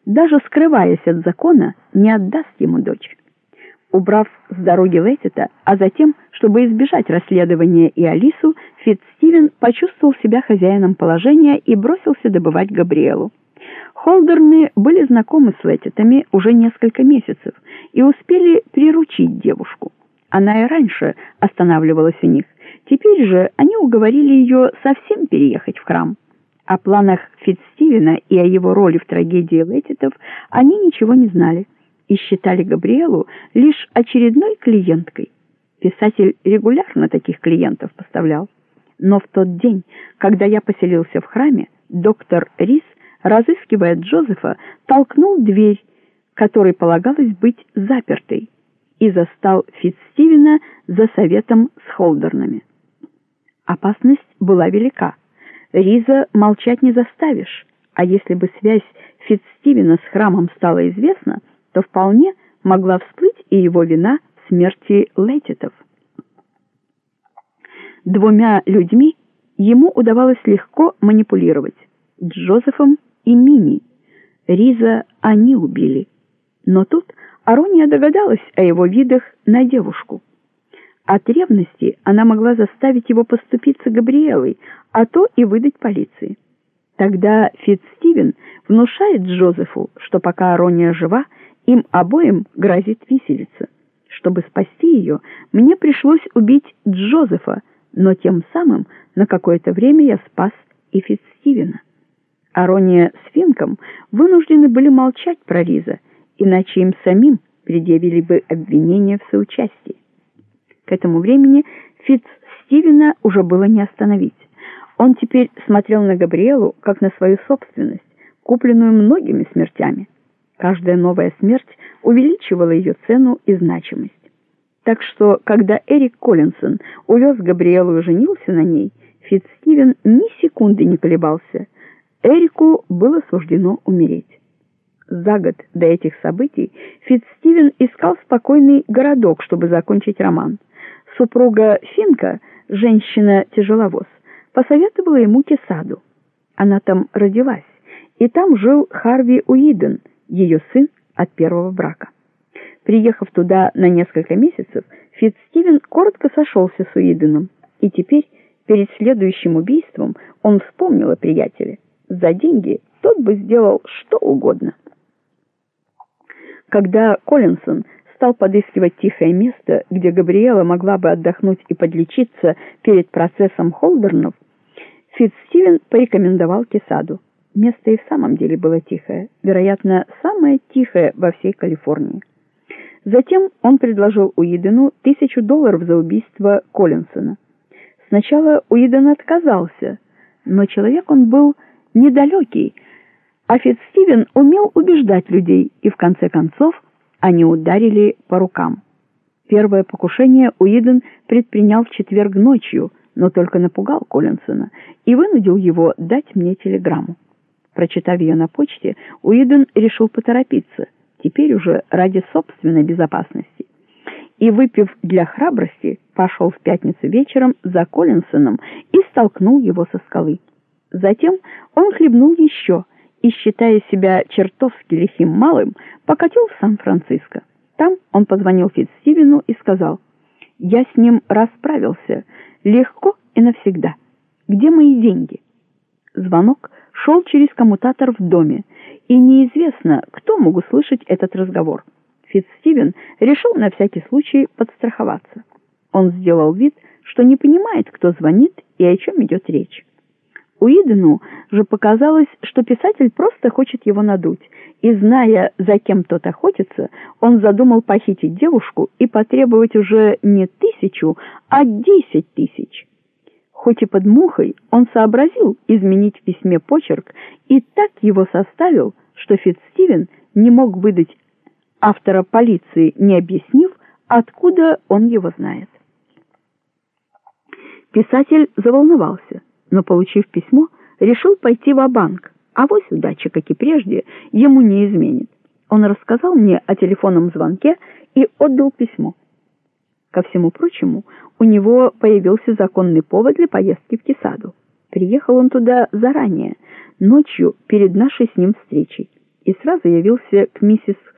даже скрываясь от закона, не отдаст ему дочь. Убрав с дороги Летита, а затем, чтобы избежать расследования и Алису, Фитцстивен почувствовал себя хозяином положения и бросился добывать Габриэлу. Холдерны были знакомы с Летитами уже несколько месяцев и успели приручить девушку. Она и раньше останавливалась у них. Теперь же они уговорили ее совсем переехать в храм. О планах Фитцстивена и о его роли в трагедии Летитов они ничего не знали и считали Габриэлу лишь очередной клиенткой. Писатель регулярно таких клиентов поставлял. Но в тот день, когда я поселился в храме, доктор Рис, разыскивая Джозефа, толкнул дверь, которой полагалось быть запертой, и застал Фитцстивена за советом с Холдернами. Опасность была велика. Риза молчать не заставишь, а если бы связь Фитцстивена с храмом стала известна, то вполне могла всплыть и его вина в смерти Летитов. Двумя людьми ему удавалось легко манипулировать — Джозефом и Мини. Риза они убили. Но тут Арония догадалась о его видах на девушку. От ревности она могла заставить его поступиться Габриэлой, а то и выдать полиции. Тогда Фитцстивен внушает Джозефу, что пока Арония жива, им обоим грозит виселица. Чтобы спасти ее, мне пришлось убить Джозефа, но тем самым на какое-то время я спас и Фитцстивена. Арония с Финком вынуждены были молчать про Риза, иначе им самим предъявили бы обвинение в соучастии. К этому времени Фитцстивена уже было не остановить. Он теперь смотрел на Габриэлу как на свою собственность, купленную многими смертями. Каждая новая смерть увеличивала ее цену и значимость. Так что, когда Эрик Коллинсон увез Габриэлу и женился на ней, Фитцстивен ни секунды не колебался. Эрику было суждено умереть. За год до этих событий Фитцстивен искал спокойный городок, чтобы закончить роман. Супруга Финка, женщина-тяжеловоз, посоветовала ему Кесаду. Она там родилась, и там жил Харви Уидон, ее сын от первого брака. Приехав туда на несколько месяцев, Фитцстивен коротко сошелся с Уидоном, и теперь, перед следующим убийством, он вспомнил о приятеле. За деньги тот бы сделал что угодно. Когда Коллинсон стал подыскивать тихое место, где Габриэла могла бы отдохнуть и подлечиться перед процессом Холдернов, Фитцстивен порекомендовал Кесаду. Место и в самом деле было тихое, вероятно, самое тихое во всей Калифорнии. Затем он предложил Уидону $1000 за убийство Коллинсона. Сначала Уидон отказался, но человек он был недалекий, а Фитцстивен умел убеждать людей, и в конце концов они ударили по рукам. Первое покушение Уидон предпринял в четверг ночью, но только напугал Коллинсона и вынудил его дать мне телеграмму. Прочитав ее на почте, Уидон решил поторопиться, теперь уже ради собственной безопасности. И, выпив для храбрости, пошел в пятницу вечером за Коллинсоном и столкнул его со скалы. Затем он хлебнул еще и, считая себя чертовски лихим малым, покатил в Сан-Франциско. Там он позвонил Фитцстивену и сказал: «Я с ним расправился, легко и навсегда. Где мои деньги?» Звонок шел через коммутатор в доме, и неизвестно, кто мог услышать этот разговор. Фитцстивен решил на всякий случай подстраховаться. Он сделал вид, что не понимает, кто звонит и о чем идет речь. Уидону же показалось, что писатель просто хочет его надуть, и, зная, за кем тот охотится, он задумал похитить девушку и потребовать уже не 1000, а 10 000. Хоть и под мухой, он сообразил изменить в письме почерк и так его составил, что Фитцстивен не мог выдать автора полиции, не объяснив, откуда он его знает. Писатель заволновался, но, получив письмо, решил пойти ва-банк, авось удача, как и прежде, ему не изменит. Он рассказал мне о телефонном звонке и отдал письмо. Ко всему прочему, у него появился законный повод для поездки в Кесаду. Приехал он туда заранее, ночью перед нашей с ним встречей. и сразу явился к миссис